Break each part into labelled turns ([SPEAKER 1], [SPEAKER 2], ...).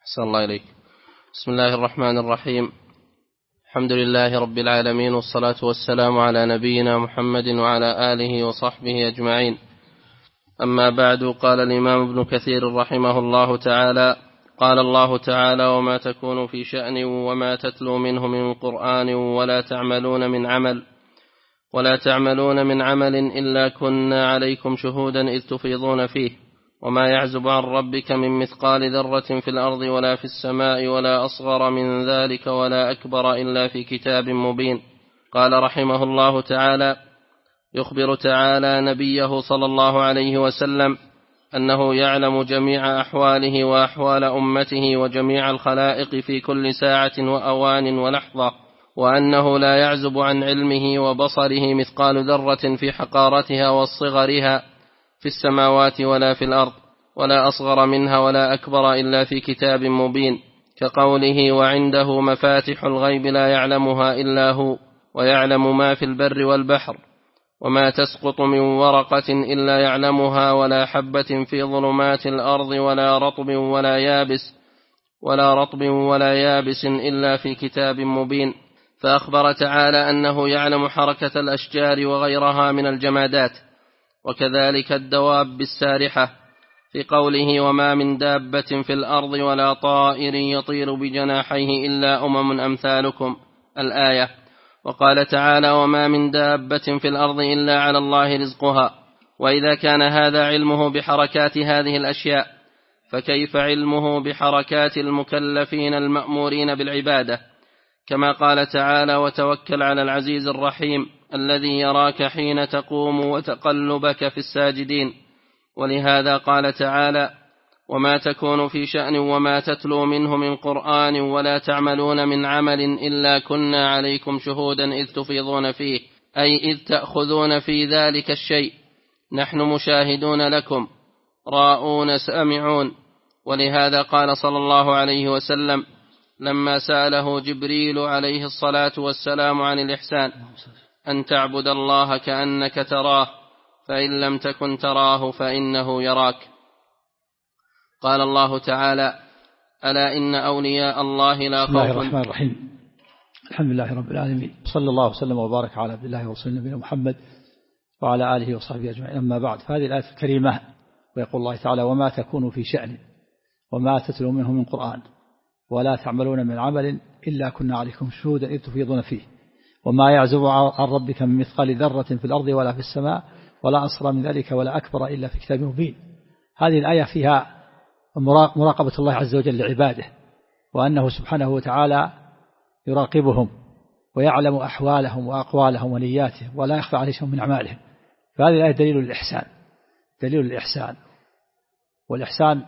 [SPEAKER 1] صلى الله عليك. بسم الله الرحمن الرحيم. الحمد لله رب العالمين، والصلاة والسلام على نبينا محمد وعلى آله وصحبه أجمعين. أما بعد، قال الإمام ابن كثير رحمه الله تعالى: قال الله تعالى: وما تكون في شأن وما تتلو منه من قرآن ولا تعملون من عمل إلا كنا عليكم شهودا إذ تفيضون فيه، وما يعزب عن ربك من مثقال ذرة في الأرض ولا في السماء ولا أصغر من ذلك ولا أكبر إلا في كتاب مبين. قال رحمه الله تعالى: يخبر تعالى نبيه صلى الله عليه وسلم أنه يعلم جميع أحواله وأحوال أمته وجميع الخلائق في كل ساعة وأوان ولحظة، وأنه لا يعزب عن علمه وبصره مثقال ذرة في حقارتها وصغرها في السماوات ولا في الأرض، ولا أصغر منها ولا أكبر إلا في كتاب مبين، كقوله: وعنده مفاتح الغيب لا يعلمها إلا هو، ويعلم ما في البر والبحر، وما تسقط من ورقة إلا يعلمها، ولا حبة في ظلمات الأرض ولا رطب ولا يابس إلا في كتاب مبين. فأخبر تعالى أنه يعلم حركة الأشجار وغيرها من الجمادات، وكذلك الدواب السارحة، في قوله: وما من دابة في الأرض ولا طائر يطير بجناحيه إلا أمم أمثالكم، الآية. وقال تعالى: وما من دابة في الأرض إلا على الله رزقها. وإذا كان هذا علمه بحركات هذه الأشياء، فكيف علمه بحركات المكلفين المأمورين بالعبادة؟ كما قال تعالى: وتوكل على العزيز الرحيم الذي يراك حين تقوم وتقلبك في الساجدين. ولهذا قال تعالى: وما تكون في شأن وما تتلو منه من قرآن ولا تعملون من عمل إلا كنا عليكم شهودا إذ تفيضون فيه، أي إذ تأخذون في ذلك الشيء، نحن مشاهدون لكم راؤون سامعون. ولهذا قال صلى الله عليه وسلم لما سأله جبريل عليه الصلاة والسلام عن الإحسان: أن تعبد الله كأنك تراه، فإن لم تكن تراه فإنه يراك. قال الله تعالى: ألا إن أولياء الله لا خوف.
[SPEAKER 2] بسم الله الرحمن الرحيم. الحمد لله رب العالمين، صلى الله وسلم وبارك على عبد الله ورسوله نبينا محمد وعلى آله وصحبه أجمعين. أما بعد، فهذه الآية الكريمة ويقول الله تعالى: وما تكون في شأن وما تتلو منه من قرآن ولا تعملون من عمل إلا كنا عليكم شهودا إذ تفيضون فيه، وما يعزب عن ربك من مثقال ذرة في الأرض ولا في السماء ولا أصغر من ذلك ولا أكبر إلا في كتاب مبين. هذه الآية فيها مراقبة الله عز وجل لعباده، وأنه سبحانه وتعالى يراقبهم ويعلم أحوالهم وأقوالهم ونياتهم ولا يخفى عليه شيء من أعمالهم. فهذه الآية دليل الإحسان، والإحسان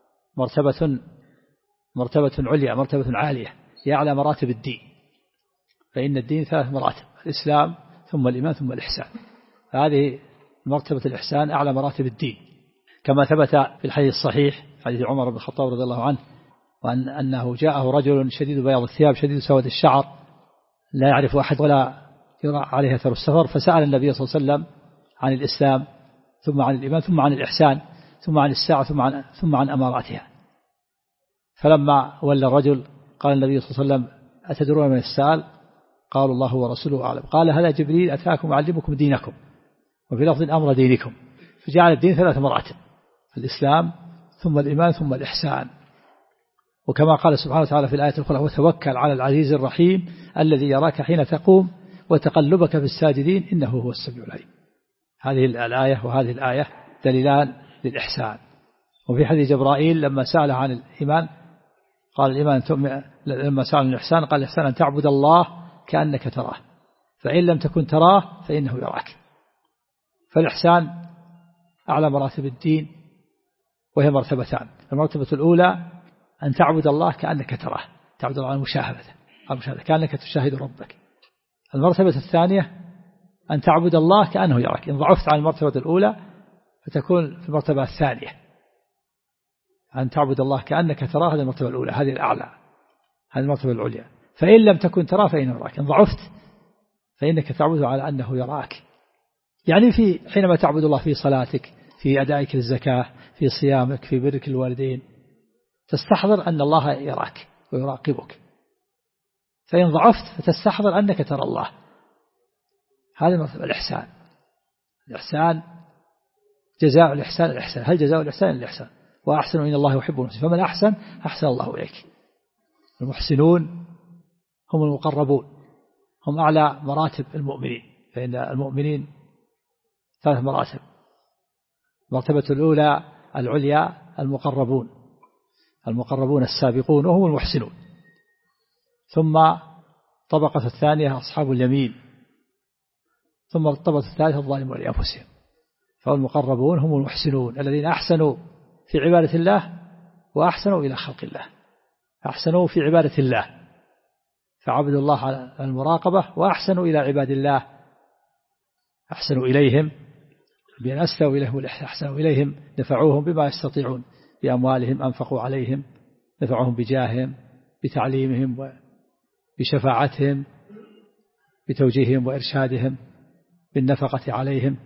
[SPEAKER 2] مرتبة عليا، مرتبة عالية، يعلى مراتب الدين، فإن الدين 3 مراتب: الإسلام ثم الإيمان ثم الإحسان. هذه مرتبة الإحسان أعلى مراتب الدين، كما ثبت في الحديث الصحيح حديث عمر بن الخطاب رضي الله عنه، وأنه جاءه رجل شديد بياض الثياب شديد سواد الشعر لا يعرف أحد ولا يرى عليه أثر السفر، فسأل النبي صلى الله عليه وسلم عن الإسلام ثم عن الإيمان ثم عن الإحسان ثم عن الساعة ثم عن أماراتها. فلما ولى الرجل قال النبي صلى الله عليه وسلم: أتدرون من السائل؟ قالوا: الله ورسوله أعلم. قال: هذا جبريل أتاكم يعلمكم دينكم، وفي لفظ أمر دينكم. فجعل الدين 3 مراتب: الإسلام ثم الإيمان ثم الإحسان. وكما قال سبحانه وتعالى في الآية الأخرى: وتوكل على العزيز الرحيم الذي يراك حين تقوم وتقلبك في الساجدين إنه هو السميع العليم. هذه الآية وهذه الآية دليلان للإحسان. وفي حديث جبرائيل لما سأله عن الإيمان قال: الإيمان لما سأل عن الإحسان قال: الإحسان أن تعبد الله كأنك تراه، فإن لم تكن تراه فإنه يراك. فالإحسان أعلى مراتب الدين، وهي مرتبتان: المرتبة الأولى أن تعبد الله كأنك تراه، تعبد الله عن مشاهدة كأنك تشاهد ربك. المرتبة الثانية أن تعبد الله كأنه يراك. إن ضعفت عن المرتبة الأولى فتكون في المرتبة الثانية، أن تعبد الله كأنك تراه، هذه المرتبة الأولى، هذه الأعلى، هذه المرتبة العليا. فإن لم تكن تراه فإنه يراك. إن ضعفت فإنك تعبده على أنه يراك، يعني حينما تعبد الله في صلاتك، في أدائك للزكاة، في صيامك، في برك الوالدين، تستحضر أن الله يراك ويراقبك، فإن ضعفت فتستحضر أنك ترى الله. هذا مرتبة الإحسان. الإحسان جزاء الإحسان الإحسان، هل جزاء الإحسان الإحسان؟ وأحسنوا إن الله يحب المحسنين، فمن أحسن أحسن الله إليك. المحسنون هم المقربون، هم أعلى مراتب المؤمنين، فإن المؤمنين 3 مراتب. المرتبة الأولى العليا المقربون السابقون وهم المحسنون، ثم الطبقة الثانية أصحاب اليمين، ثم الطبقة الثالثة الظالمون لأنفسهم. فالمقربون هم المحسنون الذين أحسنوا في عبادة الله وأحسنوا إلى خلق الله، أحسنوا في عبادة الله فعبدوا الله على المراقبة، وأحسنوا إلى عباد الله، أحسنوا إليهم بأن أسلوا إليهم، أحسنوا إليهم نفعوهم بما يستطيعون بأموالهم، أنفقوا عليهم، نفعوهم بجاههم، بتعليمهم، بشفاعتهم، بتوجيههم وإرشادهم، بالنفقة عليهم.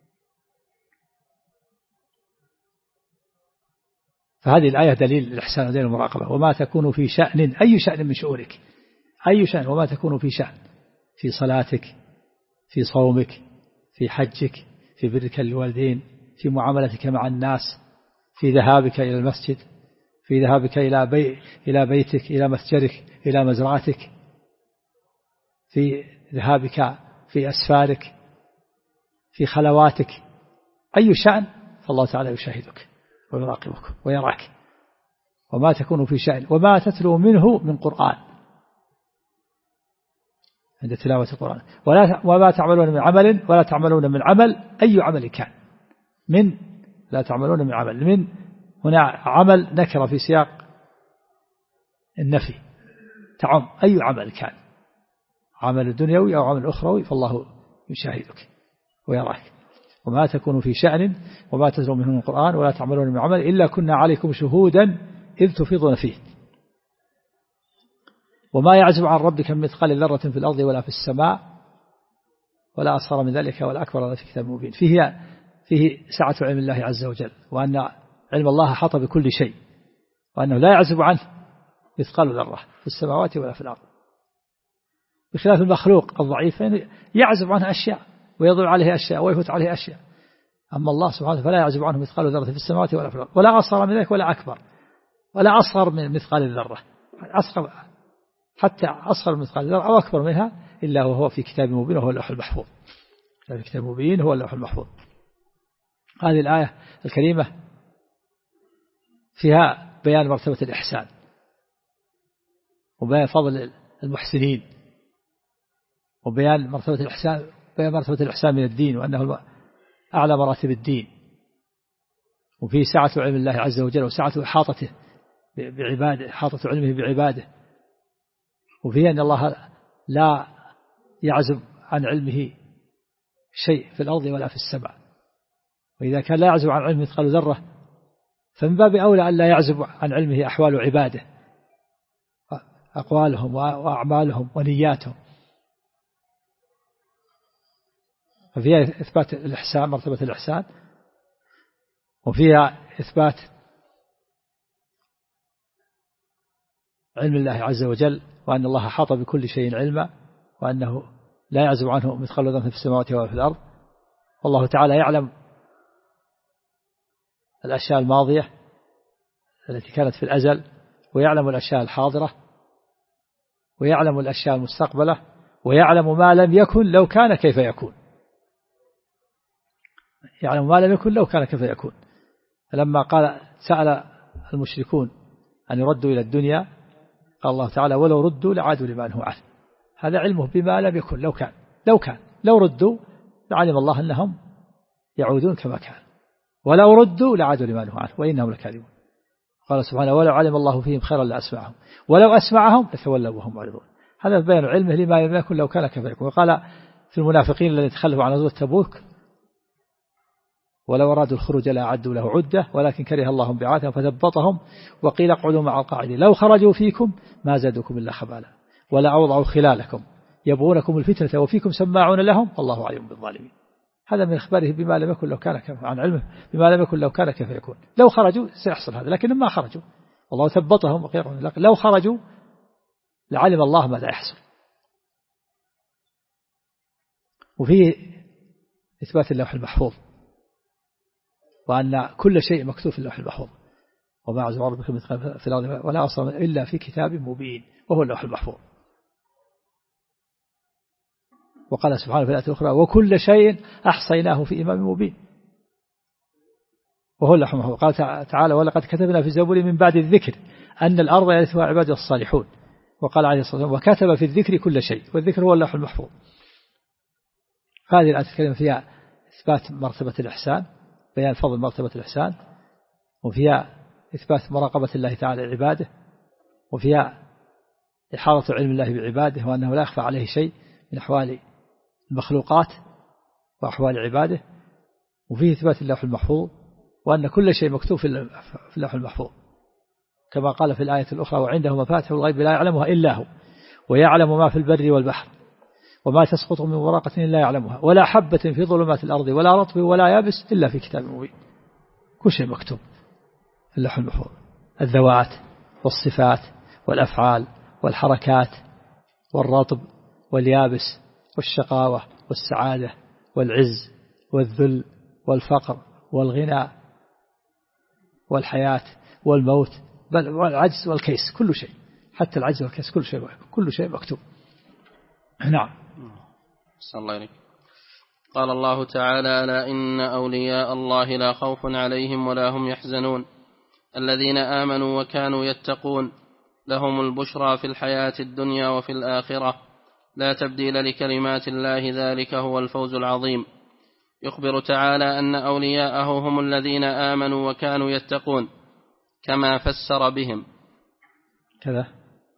[SPEAKER 2] فهذه الآية دليل الإحسان ودليل المراقبة. وما تكون في شأن، أي شأن من شؤونك، أي شأن، وما تكون في شأن، في صلاتك، في صومك، في حجك، في برك للوالدين، في معاملتك مع الناس، في ذهابك إلى المسجد، في ذهابك إلى بيتك، إلى مسجدك، إلى مزرعتك، في ذهابك في أسفارك، في خلواتك، أي شأن فالله تعالى يشاهدك ويراقبك ويراك. وما تكون في شأن وما تتلو منه من قرآن، عند تلاوة القرآن، وما تعملون من عمل ولا تعملون من عمل، أي عمل كان، من لا تعملون من عمل، من هنا عمل نكرة في سياق النفي، تعم أي عمل كان، عمل دنيوي أو عمل أخروي، فالله يشاهدك ويراك. وما تكون في شأن وما تتلو منه من القرآن ولا تعملون من عمل إلا كنا عليكم شهودا إذ تفيضون فيه. وما يعزب عن ربك من مثقال ذرة في الأرض ولا في السماء ولا أصغر من ذلك ولا أكبر ولا في كتاب مبين. فيه سعة علم الله عز وجل، وأن علم الله حاط بكل شيء، وأنه لا يعزب عنه مثقال ذرة في السماوات ولا في الأرض، بخلاف المخلوق الضعيف يعزب عنه أشياء ويضع عليه أشياء ويفوت عليه أشياء. أما الله سبحانه فلا يعزب عنه مثقال ذرة في السماوات ولا في الأرض، ولا أصغر من ذلك ولا أكبر ولا أصغر من مثقال الذرة، حتى أصغر من مثقال الذرة أو أكبر منها إلا وهو في كتاب مبين وهو اللوح المحفوظ. في كتاب مبين هو اللوح المحفوظ. هذه الآية الكريمة فيها بيان مرتبة الإحسان وبيان فضل المحسنين وبيان مرتبة الإحسان، بيان مرتبة الإحسان من الدين وأنه أعلى مراتب الدين، وفيه سعة علم الله عز وجل وسعة إحاطته بعباده، إحاطة علمه بعباده، وفيه أن الله لا يعزب عن علمه شيء في الأرض ولا في السماء، وإذا كان لا يعزب عن علمه مثقال ذرة فمن باب أولى أن لا يعزب عن علمه أحوال عباده، أقوالهم وأعمالهم ونياتهم. ففيها إثبات الإحسان، مرتبة الإحسان، وفيها إثبات علم الله عز وجل، وأن الله حاط بكل شيء علما، وأنه لا يعزب عنه مثقال ذرة في السماوات ولا في الأرض. والله تعالى يعلم الأشياء الماضية التي كانت في الأزل، ويعلم الأشياء الحاضرة، ويعلم الأشياء المستقبلة، ويعلم ما لم يكن لو كان كيف يكون، يعلم ما لم يكن لو كان كيف يكون. لما سأل المشركون أن يردوا إلى الدنيا قال الله تعالى ولو ردوا لعادوا لما نهوا عنه. هذا علمه بما لم يكن لو ردوا لعلم الله أنهم يعودون كما كان، ولو ردوا لعادوا لما نهوا عنه وإنهم لكاذبون. قال سبحانه ولو علم الله فيهم خيرا لأسمعهم ولو أسمعهم لتولوا وهم معرضون. هذا بيان علمه لما لم يكن لو كان كيف يكون. وقال في المنافقين الذين تخلفوا عن غزوة تبوك ولو أرادوا الخروج لأعدوا له عدة ولكن كره الله بعاثهم فثبطهم وقيل اقعدوا مع القاعدين لو خرجوا فيكم ما زادوكم إلا خبالا ولا أوضعوا خلالكم يبغونكم الفتنة وفيكم سماعون لهم والله عليم بالظالمين. هذا من إخباره بما لم يكن لو كان كيف، عن علمه بما لم يكن لو كان كيف يكون. لو خرجوا سيحصل هذا، لكن ما خرجوا والله ثبطهم وغيرهم، لكن لو خرجوا لعلم الله ماذا يحصل. وفيه إثبات اللوح المحفوظ، وأن كل شيء مكتوب في اللوح المحفوظ، وما عز ربك من في الأرض ولا أصل إلا في كتاب مبين، وهو اللوح المحفوظ. وقال سبحانه في الآية الأخرى وكل شيء أحصيناه في إمام مبين، وهو اللوح المحفوظ. قال تعالى ولقد كتبنا في الزبور من بعد الذكر أن الأرض يرثها عباد الصالحون. وقال عليه الصلاة والسلام وكتب في الذكر كل شيء، والذكر هو اللوح المحفوظ. هذه الآية تتكلم فيها إثبات مرتبة الإحسان، بيان فضل مرتبة الإحسان، وفيها إثبات مراقبة الله تعالى لعباده، وفيها إحاطة علم الله بعباده، وأنه لا يخفى عليه شيء من أحوال المخلوقات وأحوال عباده، وفيه إثبات اللوح المحفوظ، وأن كل شيء مكتوب في اللوح المحفوظ، كما قال في الآية الأخرى وعنده مفاتح الغيب لا يعلمها إلا هو ويعلم ما في البر والبحر وما تسقط من ورقة إلا يعلمها ولا حبة في ظلمات الأرض ولا رطب ولا يابس إلا في كتاب مبين. كل شيء مكتوب في اللوح المحفوظ، الذوات والصفات والأفعال والحركات والرطب واليابس والشقاوة والسعادة والعز والذل والفقر والغنى والحياة والموت، بل والعجز والكيس، كل شيء، حتى العجز والكيس كل شيء مكتوب. نعم.
[SPEAKER 1] صلى الله عليه. قال الله تعالى ألا إن أولياء الله لا خوف عليهم ولا هم يحزنون الذين آمنوا وكانوا يتقون لهم البشرى في الحياة الدنيا وفي الآخرة لا تبديل لكلمات الله ذلك هو الفوز العظيم. يخبر تعالى أن أولياءه هم الذين آمنوا وكانوا يتقون كما فسر بهم
[SPEAKER 2] كذا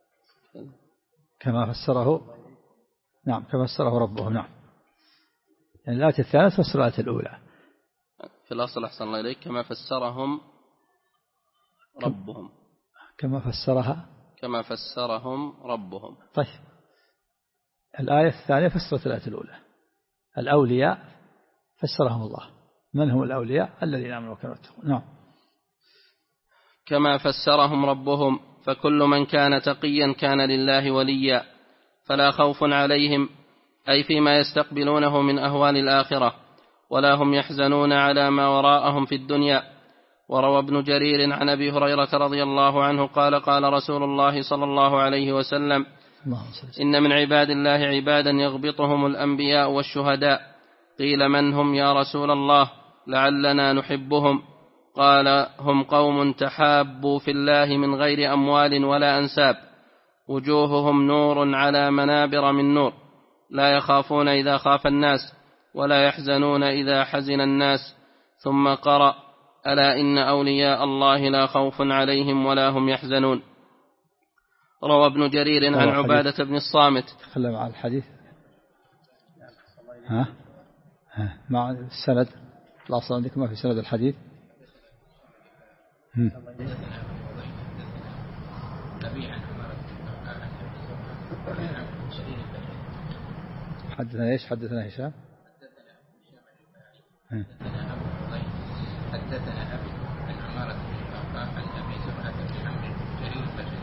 [SPEAKER 2] كما فسره، نعم كما فسره ربهم. نعم يعني الآية الثالثة تفسر الآية الأولى
[SPEAKER 1] في الأصل أحسن الله إليك كما فسرهم ربهم، كما فسرهم ربهم.
[SPEAKER 2] طيب الآية الثانية فسرت الآية الأولى، الأولياء فسرهم الله، من هم الأولياء الذين آمنوا وكانوا يتقون. نعم.
[SPEAKER 1] كما فسرهم ربهم فكل من كان تقيا كان لله وليا فلا خوف عليهم أي فيما يستقبلونه من أهوال الآخرة ولا هم يحزنون على ما وراءهم في الدنيا. وروى ابن جرير عن أبي هريرة رضي الله عنه قال قال رسول الله صلى الله عليه وسلم إن من عباد الله عبادا يغبطهم الأنبياء والشهداء قيل من هم يا رسول الله لعلنا نحبهم قال هم قوم تحابوا في الله من غير أموال ولا أنساب وجوههم نور على منابر من نور لا يخافون إذا خاف الناس ولا يحزنون إذا حزن الناس. ثم قرأ ألا إن أولياء الله لا خوف عليهم ولا هم يحزنون. روى ابن جرير عن عبادة بن الصامت.
[SPEAKER 2] تكلم عن الحديث مع السند، الأصل عندكم ما في سند الحديث. حدثنا ايش؟ حدثنا هشام.
[SPEAKER 3] حدثنا أبي عن عمارة بن الخطاب عن أبي زرعة بن عمرو جرير البجلي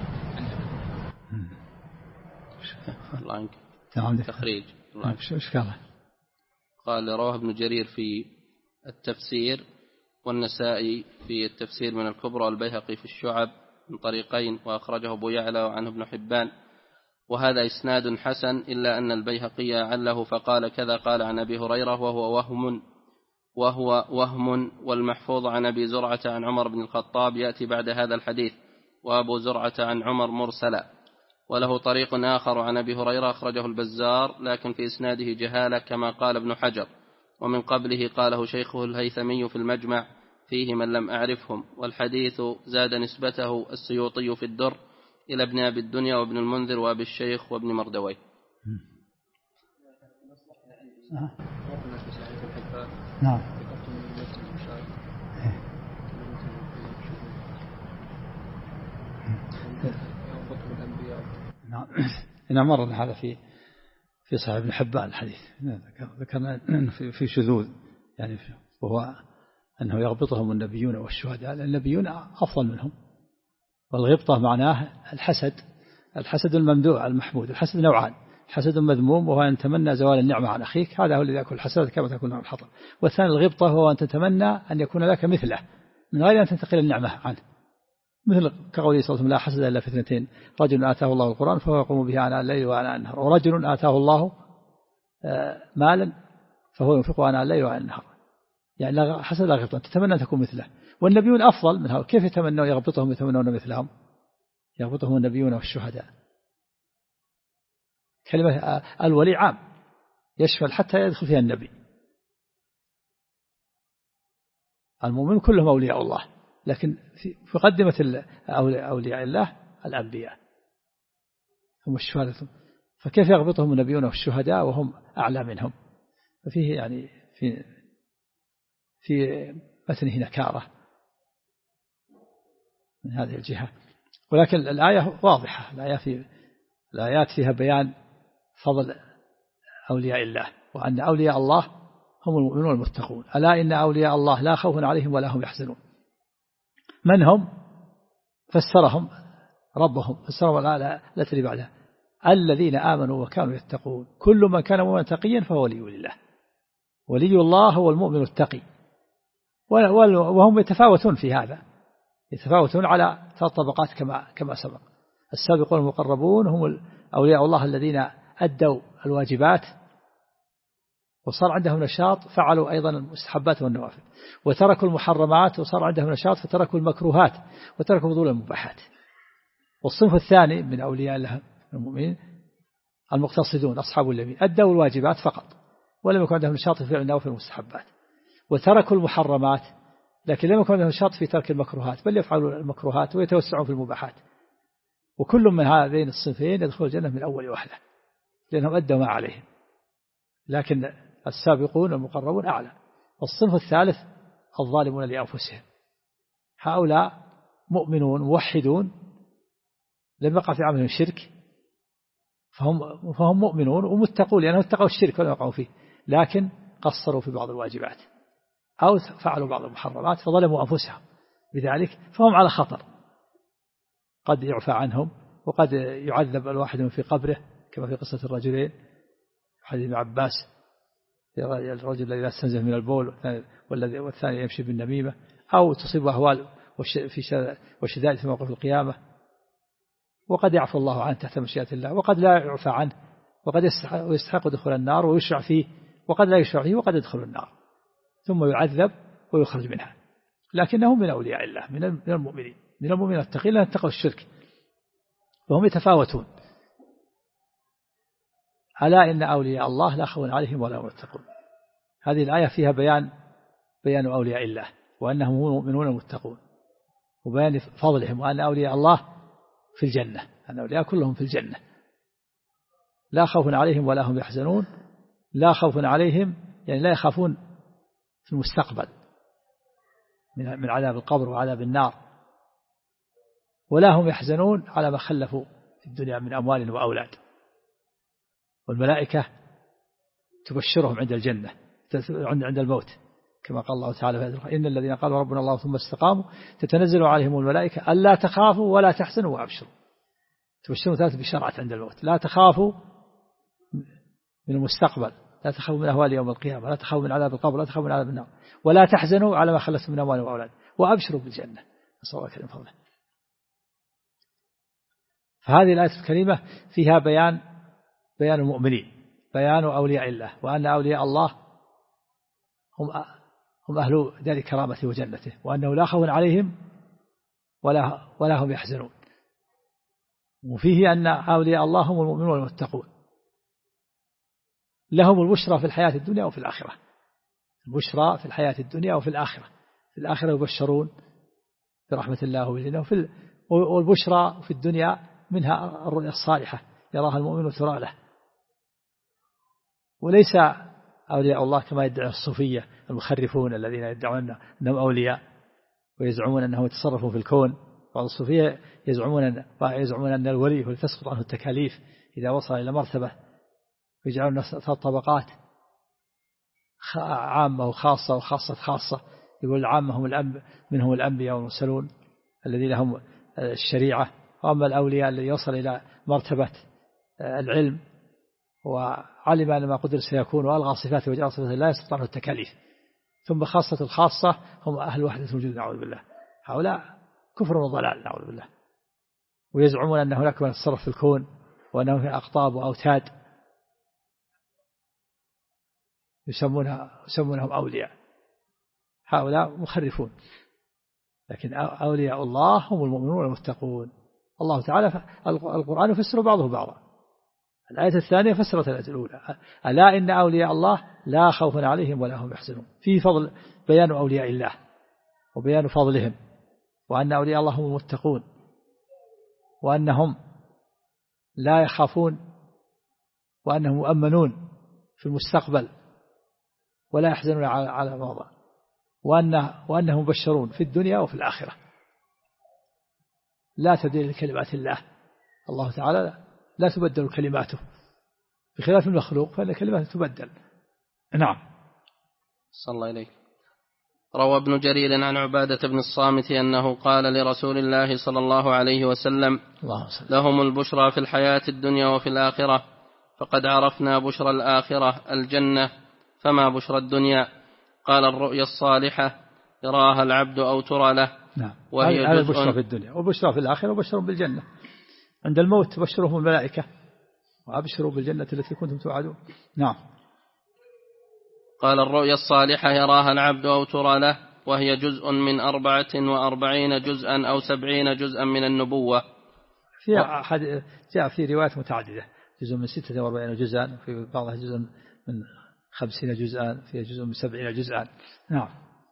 [SPEAKER 3] عن
[SPEAKER 1] تخريج
[SPEAKER 2] ايش
[SPEAKER 1] قال رواه ابن جرير في التفسير والنسائي في التفسير من الكبرى والبيهقي في الشعب من طريقين وأخرجه أبو يعلى وعنه ابن حبان وهذا إسناد حسن إلا أن البيهقي عله فقال كذا قال عن أبي هريرة وهو وهم والمحفوظ عن أبي زرعة عن عمر بن الخطاب يأتي بعد هذا الحديث وأبو زرعة عن عمر مرسلا. وله طريق آخر عن أبي هريرة أخرجه البزار لكن في إسناده جهالة كما قال ابن حجر ومن قبله قاله شيخه الهيثمي في المجمع فيه من لم أعرفهم. والحديث زاد نسبته السيوطي في الدر إلى ابن أبي الدنيا وابن المنذر وأبي الشيخ وابن مردوي.
[SPEAKER 2] نعم. نعم مر هذا في صحيح ابن حبان الحديث ذكرنا في شذوذ يعني وهو أنه يغبطهم النبيون والشهداء لأن النبيون أفضل منهم والغبطة معناه الحسد الممدوح المحمود. الحسد نوعان: حسد مذموم وهو أن تتمنى زوال النعمة عن أخيك، هذا هو الذي يأكل الحسد كما تكون له الحطب. والثاني الغبطة هو أن تتمنى أن يكون لك مثله من غير أن تنتقل النعمة عنه، مثل كقوله صلى الله عليه وسلم: لا حسد إلا في اثنتين: رجل آتاه الله القرآن فهو يقوم به آناء الليل وآناء النهار، ورجل آتاه الله مالا فهو ينفقه آناء الليل وآناء النهار. يعني لا حسد لا غبطة، تتمنى أن تكون مثله. والنبيون أفضل من هؤلاء، كيف يتمنون يغبطهم يتمنون مثلهم؟ يغبطهم النبيون والشهداء. كلمة الولي عام يشمل حتى يدخل فيها النبي. المؤمن كلهم أولياء الله، لكن في مقدمة أولياء الله الأنبياء هم الشهداء، فكيف يغبطهم النبيون والشهداء وهم أعلى منهم؟ ففيه يعني في متنه نكارة من هذه الجهة. ولكن الآية واضحة، الآيات فيها بيان فضل أولياء الله، وأن أولياء الله هم المؤمنون المتقون. ألا إن أولياء الله لا خوف عليهم ولا هم يحزنون. من هم؟ فسرهم ربهم، فسرهم الآية التي بعدها: الذين آمنوا وكانوا يتقون. كل من كان مؤمنا تقيا فهو ولي لله. ولي الله هو المؤمن التقي. وهم يتفاوتون في هذا، يتفاوتون على 3 طبقات كما سبق. السابقون المقربون هم أولياء الله الذين أدوا الواجبات وصار عندهم نشاط، فعلوا أيضا المستحبات والنوافل، وتركوا المحرمات وصار عندهم نشاط، فتركوا المكروهات وتركوا فضول المباحات. والصنف الثاني من أولياء الله المؤمنين المقتصدون أصحاب اليمين، أدوا الواجبات فقط ولم يكن عندهم نشاط في فعل النوافل والمستحبات، وتركوا المحرمات لكن لم يكن عندهم نشاط في ترك المكروهات، بل يفعلوا المكروهات ويتوسعون في المباحات. وكل من هذين الصنفين يدخل الجنة من أول وهلة، لأنهم أدوا ما عليهم. لكن السابقون المقربون أعلى. والصنف الثالث الظالمون لأنفسهم، هؤلاء مؤمنون موحدون لم يقع في عملهم شرك، فهم مؤمنون ومتقون لأنهم اتقوا الشرك ولم يقعوا فيه، لكن قصروا في بعض الواجبات أو فعلوا بعض المحرمات فظلموا أنفسهم بذلك، فهم على خطر، قد يعفى عنهم وقد يعذب الواحد في قبره، كما في قصة الرجلين حديث ابن عباس: الرجل الذي لا يستنزه من البول والثاني يمشي بالنميمة، أو تصيب أهوال وشدائد في موقف القيامة، وقد يعفو الله عنه تحت مشيئة الله، وقد لا يعفى عنه، وقد يستحق دخول النار ويشرع فيه، وقد لا يشرع فيه وقد يدخل النار ثم يعذب ويخرج منها. لكنهم من أولياء الله، من المؤمنين، من المؤمنين التقين لا اتقوا الشرك، وهم يتفاوتون. ألا إن أولياء الله لا خوف عليهم ولا هم يتقون. هذه الآية فيها بيان أولياء الله وأنهم هم المؤمنون المتقون، وبيان فضلهم، وأن أولياء الله في الجنة، أن أولياء كلهم في الجنة لا خوف عليهم ولا هم يحزنون. لا خوف عليهم يعني لا يخافون في المستقبل من عذاب القبر وعذاب النار، ولا هم يحزنون على ما خلفوا في الدنيا من أموال وأولاد. والملائكة تبشرهم عند الجنة عند الموت، كما قال الله تعالى: إن الذين قالوا ربنا الله ثم استقاموا تتنزل عليهم الملائكة ألا تخافوا ولا تحزنوا وأبشروا. تبشرون 3 بشارات عند الموت: لا تخافوا من المستقبل، لا تخافوا من أهوال يوم القيامة، لا تخافوا من عذاب القبر، لا تخافوا من عذاب النار، ولا تحزنوا على ما خلفتم من أموال وأولاد، وأبشروا بالجنة. نسأل الله كريم فضله. فهذه الآية الكريمة فيها بيان المؤمنين، بيان أولياء الله، وأن أولياء الله هم أهل دار كرامته وجنته، وأنه لا خوف عليهم ولا هم يحزنون. وفيه أن أولياء الله هم المؤمنون المتقون، لهم البشرى في الحياة الدنيا وفي الآخرة. البشرى في الحياة الدنيا وفي الآخرة. في الآخرة يبشرون برحمة الله وجنة، والبشرى في الدنيا منها الرؤيا الصالحة يراها المؤمن وترى له. وليس أولياء الله كما يدعي الصوفية المخرفون الذين يدعون أنهم أولياء ويزعمون أنهم يتصرفون في الكون. بعض الصوفية يزعمون أن الولي هو تسقط عنه التكاليف إذا وصل إلى مرتبة، ويجعلون 3 طبقات: عامة وخاصة وخاصة خاصة. يقول العامة منهم الأنبياء والمرسلون الذين هم الشريعة. وأما الأولياء اللي يصل إلى مرتبة العلم وعلم أن ما قدر سيكون وألغى صفاته وجعل صفاته لا يستطيع التكاليف. ثم خاصة الخاصة هم أهل وحدة الوجود نعوذ بالله. هؤلاء كفر وضلال نعوذ بالله، ويزعمون أن هناك من يتصرف في الكون وأنه في أقطاب وأوتاد يسمونهم أولياء. هؤلاء مخرفون، لكن أولياء الله هم المؤمنون والمتقون. الله تعالى القرآن يفسر بعضه بعضا. الآية الثانية فسرت الآية الأولى: ألا إن أولياء الله لا خوف عليهم ولا هم يحزنون. فيه فضل بيان أولياء الله وبيان فضلهم، وأن أولياء الله هم المتقون، وأنهم لا يخافون، وأنهم مؤمنون في المستقبل ولا يحزنون على الماضي، وأنهم مبشرون في الدنيا وفي الآخرة. لا تبديل لكلمات الله. الله تعالى لا تبدل كلماته، بخلاف المخلوق فإن كلماته تبدل. نعم.
[SPEAKER 1] صلى الله عليه. روى ابن جرير عن عبادة بن الصامت أنه قال لرسول الله صلى الله عليه وسلم: لهم البشرى في الحياة الدنيا وفي الآخرة، فقد عرفنا بشرى الآخرة الجنة، فما بشرى الدنيا؟ قال: الرؤيا الصالحة يراها العبد أو ترى له.
[SPEAKER 2] نعم. وهي هذا البشرى في الدنيا، وبشرى في الآخرة، وبشرى بالجنة. عند الموت تبشرهم الملائكة: وأبشروا بالجنة التي كنتم توعدون. نعم.
[SPEAKER 1] قال: الرؤيا الصالحة يراها العبد أو ترى له، وهي جزء من 44 جزءا أو 70 جزءا من النبوة.
[SPEAKER 2] جاء في روايات متعددة: جزء من 46 جزءا، في بعضها جزء من 50 جزءا، في جزء من 70 جزءا. نعم.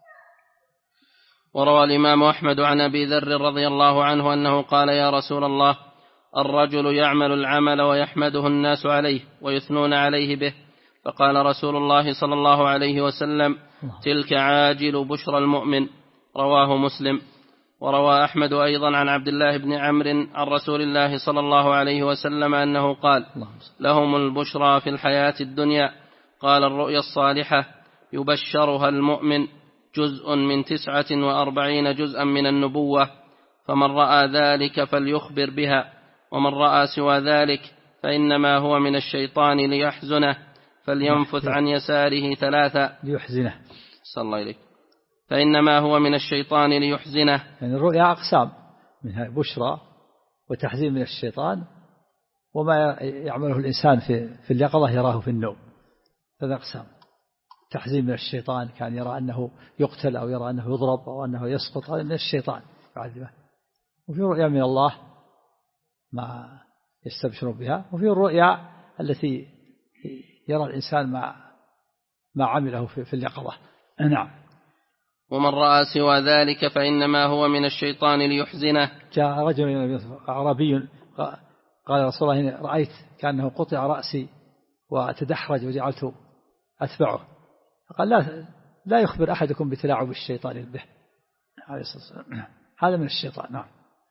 [SPEAKER 1] وروى الإمام أحمد عن أبي ذر رضي الله عنه أنه قال: يا رسول الله، الرجل يعمل العمل ويحمده الناس عليه ويثنون عليه به، فقال رسول الله صلى الله عليه وسلم: تلك عاجل بشرى المؤمن. رواه مسلم. وروى أحمد أيضا عن عبد الله بن عمرو عن رسول الله صلى الله عليه وسلم أنه قال: لهم البشرى في الحياة الدنيا. قال: الرؤيا الصالحة يبشرها المؤمن جزء من 49 جزءا من النبوة، فمن رأى ذلك فليخبر بها، ومن رأى سوى ذلك فإنما هو من الشيطان ليحزنه، فلينفث عن يساره 3.
[SPEAKER 2] ليحزنه.
[SPEAKER 1] صلى الله عليه. فإنما هو من الشيطان ليحزنه.
[SPEAKER 2] يعني الرؤيا أقسام، منها بشرى وتحزين من الشيطان، وما يعمله الإنسان في اليقظة يراه في النوم. هذا أقسام: تحزين من الشيطان، كان يرى أنه يقتل أو يرى أنه يضرب أو أنه يسقط، هذا من الشيطان يعذبه. وفي رؤيا من الله ما يستبشر بها، وفي الرؤيا التي يرى الإنسان ما عمله في اليقظة. نعم.
[SPEAKER 1] ومن رأى سوى ذلك فإنما هو من الشيطان ليحزنه.
[SPEAKER 2] جاء رجل أعرابي قال: رسول الله، إني رأيت كأنه قطع رأسي وتدحرج وجعلت أتبعه. فقال: لا يخبر أحدكم بتلاعب الشيطان به. هذا من الشيطان. نعم.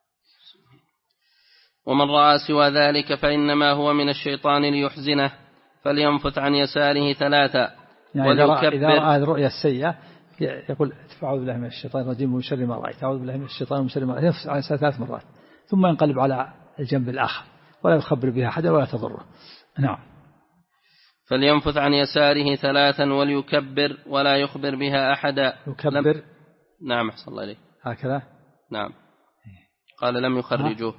[SPEAKER 1] ومن رأى سوى ذلك فإنما هو من الشيطان ليحزنه، فلينفث عن يساره 3.
[SPEAKER 2] يعني إذا رأى الرؤيا السيئة يقول: أعوذ بالله من الشيطان الرجيم ومن شر ما رأيت، أعوذ بالله من الشيطان ومن شر ما رأيت، ينفث عن يساره 3 مرات، ثم ينقلب على الجنب الآخر ولا يخبر بها أحدا ولا تضره. نعم.
[SPEAKER 1] فلينفث عن يساره 3 وليكبر ولا يخبر بها أحدا.
[SPEAKER 2] يكبر.
[SPEAKER 1] نعم. أحسن الله عليك.
[SPEAKER 2] هكذا.
[SPEAKER 1] نعم. قال: لم يخرجوه.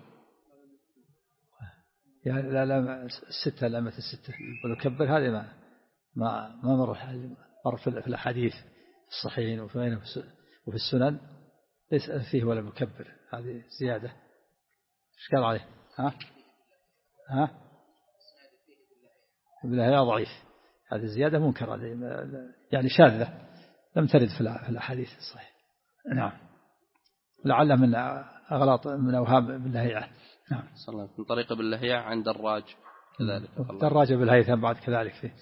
[SPEAKER 2] يعني لا 6 لامة 6 وليكبر. هذه ما مر في الأحاديث الصحيحين وفي السنن، ليس فيه ولا مكبر. هذه زيادة. ايش قال عليه؟ ها بالله ضعيف. هذه زيادة منكرة، يعني شاذة، لم ترد في الأحاديث الصحيحة. نعم. لعله من أغلاط، من أوهام ابن لهيعة. نعم.
[SPEAKER 1] صلى الله من طريق ابن لهيعة عند الراج كذلك.
[SPEAKER 2] الدراج بالهيثم بعد كذلك فيه.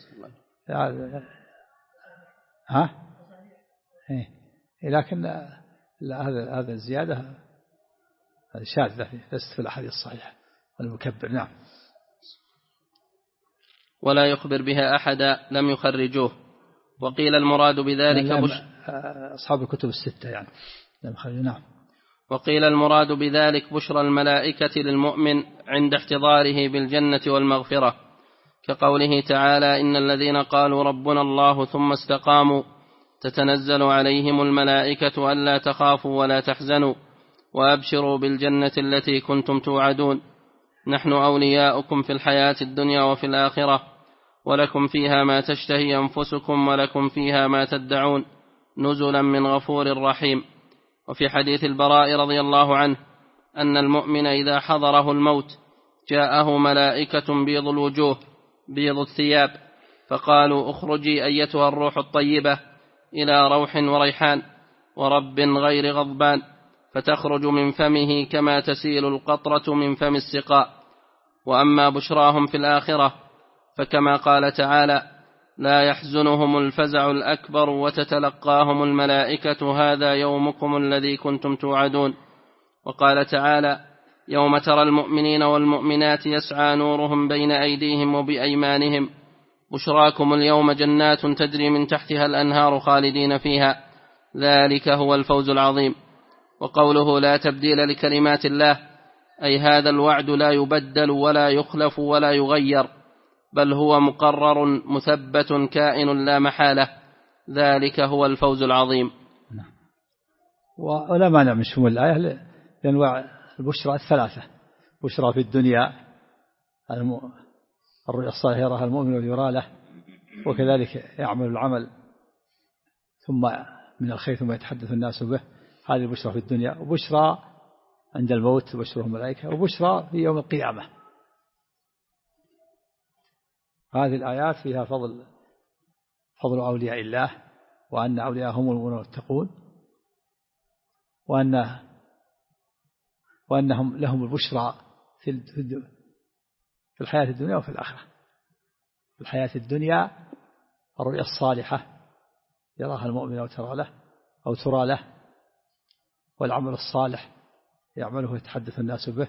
[SPEAKER 2] لكن هذا الزيادة هذه شاذة، ليست في الأحاديث الصحيحة. المكبر. نعم.
[SPEAKER 1] ولا يخبر بها أحدا لم يخرجوه. وقيل المراد بذلك
[SPEAKER 2] أصحاب الكتب 6 يعني لم يخرجوه. نعم.
[SPEAKER 1] وقيل المراد بذلك بشرى الملائكة للمؤمن عند احتضاره بالجنة والمغفرة، كقوله تعالى: إن الذين قالوا ربنا الله ثم استقاموا تتنزل عليهم الملائكة ألا تخافوا ولا تحزنوا وأبشروا بالجنة التي كنتم توعدون، نحن أولياؤكم في الحياة الدنيا وفي الآخرة، ولكم فيها ما تشتهي أنفسكم ولكم فيها ما تدعون، نزلا من غفور رحيم. وفي حديث البراء رضي الله عنه أن المؤمن إذا حضره الموت جاءه ملائكة بيض الوجوه بيض الثياب، فقالوا: اخرجي أيتها الروح الطيبة إلى روح وريحان ورب غير غضبان، فتخرج من فمه كما تسيل القطرة من فم السقاء. وأما بشراهم في الآخرة فكما قال تعالى: لا يحزنهم الفزع الأكبر وتتلقاهم الملائكة هذا يومكم الذي كنتم توعدون. وقال تعالى: يوم ترى المؤمنين والمؤمنات يسعى نورهم بين أيديهم وبأيمانهم، بشراكم اليوم جنات تجري من تحتها الأنهار خالدين فيها، ذلك هو الفوز العظيم. وقوله: لا تبديل لكلمات الله، أي هذا الوعد لا يبدل ولا يخلف ولا يغير، بل هو مقرر مثبت كائن لا محالة، ذلك هو الفوز العظيم.
[SPEAKER 2] ولا مانع من شمول الآية لأنواع البشرى الثلاثة: بشرى في الدنيا الرؤيا الصالحة يراها المؤمن ويرى له، وكذلك يعمل العمل ثم من الخير ثم يتحدث الناس به، هذه البشرى في الدنيا. وبشرى عند الموت بشرهم الملائكة، وبشرى في يوم القيامة. هذه الآيات فيها فضل أولياء الله، وأن أولياء هم المتقون، وأنهم لهم البشرى في الحياة الدنيا وفي الآخرة. في الحياة الدنيا الرؤيا الصالحة يراها المؤمن أو ترى له، والعمل الصالح يعمله ويتحدث الناس به.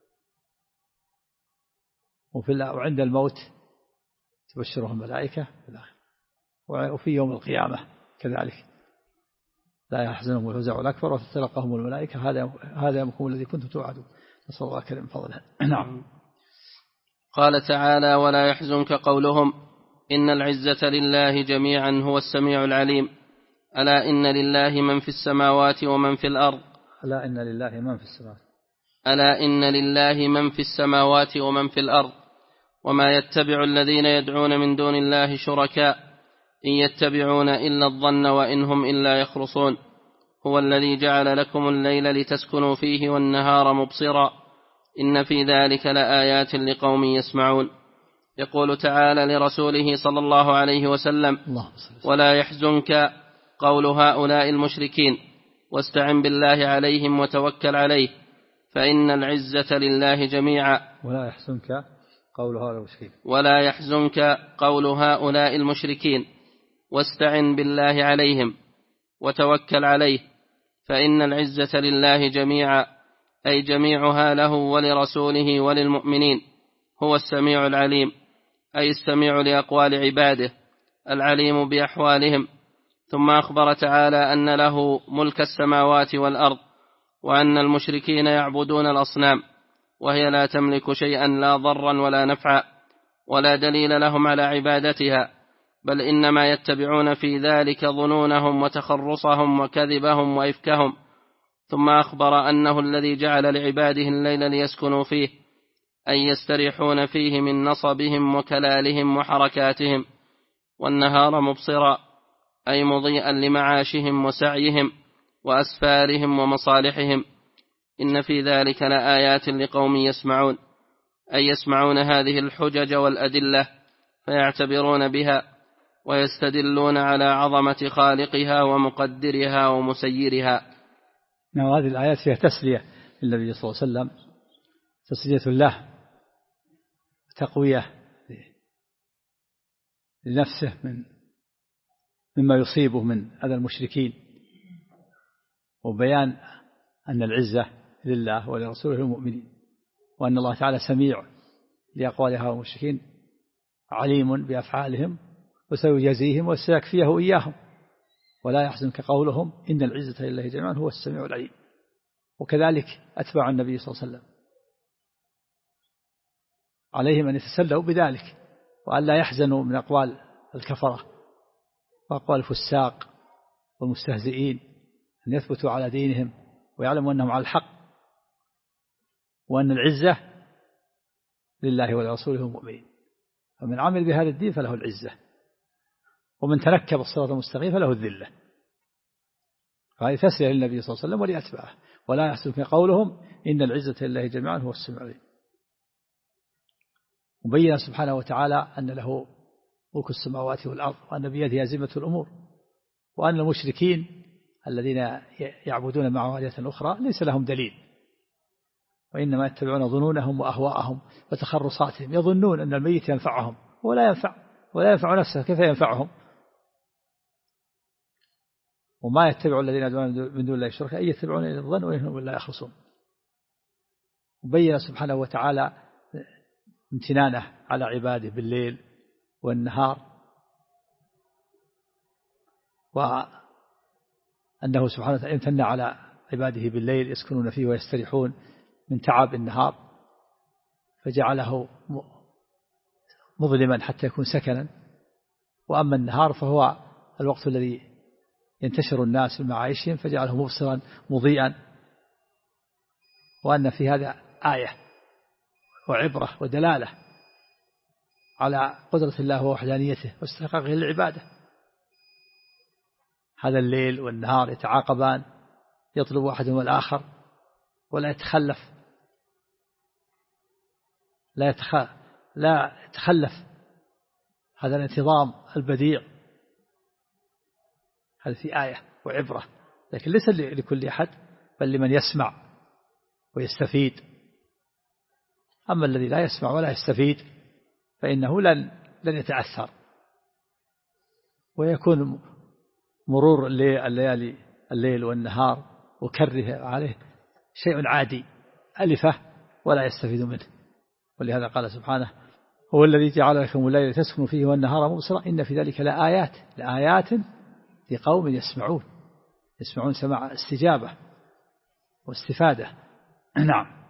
[SPEAKER 2] وعند الموت تبشرهم الملائكة في الآخرة. وفي يوم القيامة كذلك لا يحزنهم الفزع الأكبر وتتلقاهم الملائكة هذا يومكم الذي كنتم توعدون، نسأل الله كريم فضله. نعم.
[SPEAKER 1] قال تعالى: ولا يحزنك قولهم إن العزة لله جميعا هو السميع العليم، ألا إن لله من في السماوات ومن في الأرض،
[SPEAKER 2] ألا إن لله من في السماوات،
[SPEAKER 1] ألا إن لله من في السماوات ومن في الأرض، وما يتبع الذين يدعون من دون الله شركاء إن يتبعون إلا الظن وإن هم إلا يخرصون، هو الذي جعل لكم الليل لتسكنوا فيه والنهار مبصرا، إن في ذلك لآيات لقوم يسمعون. يقول تعالى لرسوله صلى الله عليه وسلم: ولا يحزنك قول هؤلاء المشركين واستعن بالله عليهم وتوكل عليه فإن العزة لله جميعا.
[SPEAKER 2] ولا يحزنك
[SPEAKER 1] قول هؤلاء المشركين واستعن بالله عليهم وتوكل عليه فإن العزة لله جميعا، أي جميعها له ولرسوله وللمؤمنين. هو السميع العليم، أي السميع لأقوال عباده العليم بأحوالهم. ثم أخبر تعالى أن له ملك السماوات والأرض، وأن المشركين يعبدون الأصنام وهي لا تملك شيئا لا ضرا ولا نفعا ولا دليل لهم على عبادتها، بل إنما يتبعون في ذلك ظنونهم وتخرصهم وكذبهم وإفكهم. ثم أخبر أنه الذي جعل لعباده الليل ليسكنوا فيه، أي يستريحون فيه من نصبهم وكلالهم وحركاتهم، والنهار مبصرا، أي مضيئا لمعاشهم وسعيهم وأسفارهم ومصالحهم. إن في ذلك لآيات لقوم يسمعون، أي يسمعون هذه الحجج والأدلة فيعتبرون بها ويستدلون على عظمة خالقها ومقدرها ومسيرها.
[SPEAKER 2] هذه الآيات فيها تسلية للنبي صلى الله عليه وسلم، تسلية له، تقوية لنفسه مما يصيبه من أذى المشركين، وبيان أن العزة لله ولرسوله المؤمنين، وأن الله تعالى سميع لأقوال هؤلاء المشركين عليم بأفعالهم وسيجازيهم وسيكفيه إياهم. ولا يحزنك قولهم إن العزة لله جميعا هو السميع العليم. وكذلك أتباع النبي صلى الله عليه وسلم عليهم أن يتسلوا بذلك، وأن لا يحزنوا من أقوال الكفرة وأقوال الفساق والمستهزئين، أن يثبتوا على دينهم ويعلموا أنهم على الحق، وأن العزة لله ولرسوله والمؤمنين، فمن عمل بهذا الدين فله العزة، ومن تنكب الصراط المستقيم فله الذلة. فهذه تسلية للنبي صلى الله عليه وسلم ولأتباعه، ولا يحسن قولهم إن العزة لله جميعا هو السميع العليم. مبين سبحانه وتعالى أن له ملك السماوات والأرض، وأن بيده أزمة الأمور، وأن المشركين الذين يعبدون معه آلهة أخرى ليس لهم دليل، وإنما يتبعون ظنونهم وأهواءهم وتخرصاتهم، يظنون أن الميت ينفعهم ولا ينفع نفسه، كيف ينفعهم؟ وما يتبع الذين يدعون من دون الله شركاء أي يتبعون إلى الظن وإنهم بالله يخرصون. وبين سبحانه وتعالى امتنانه على عباده بالليل والنهار، وأنه سبحانه وتعالى امتن على عباده بالليل يسكنون فيه ويستريحون من تعب النهار، فجعله مظلما حتى يكون سكنا، وأما النهار فهو الوقت الذي ينتشر الناس من معايشهم فجعله مبصرا مضيئا. وأن في هذا آية وعبرة ودلالة على قدرة الله ووحدانيته واستحقاقه للعبادة. هذا الليل والنهار يتعاقبان، يطلب أحدهما الآخر ولا يتخلف، لا يتخلف هذا الانتظام البديع. هذا في آية وعبرة، لكن ليس لكل أحد بل لمن يسمع ويستفيد. أما الذي لا يسمع ولا يستفيد فإنه لن يتأثر، ويكون مرور الليل والنهار وكره عليه شيء عادي ألفه ولا يستفيد منه. ولهذا قال سبحانه: هو الذي جعل لكم الليل تسكنوا فيه والنهار مبصرا إن في ذلك لآيات لقوم يسمعون سماع استجابة واستفادة. نعم.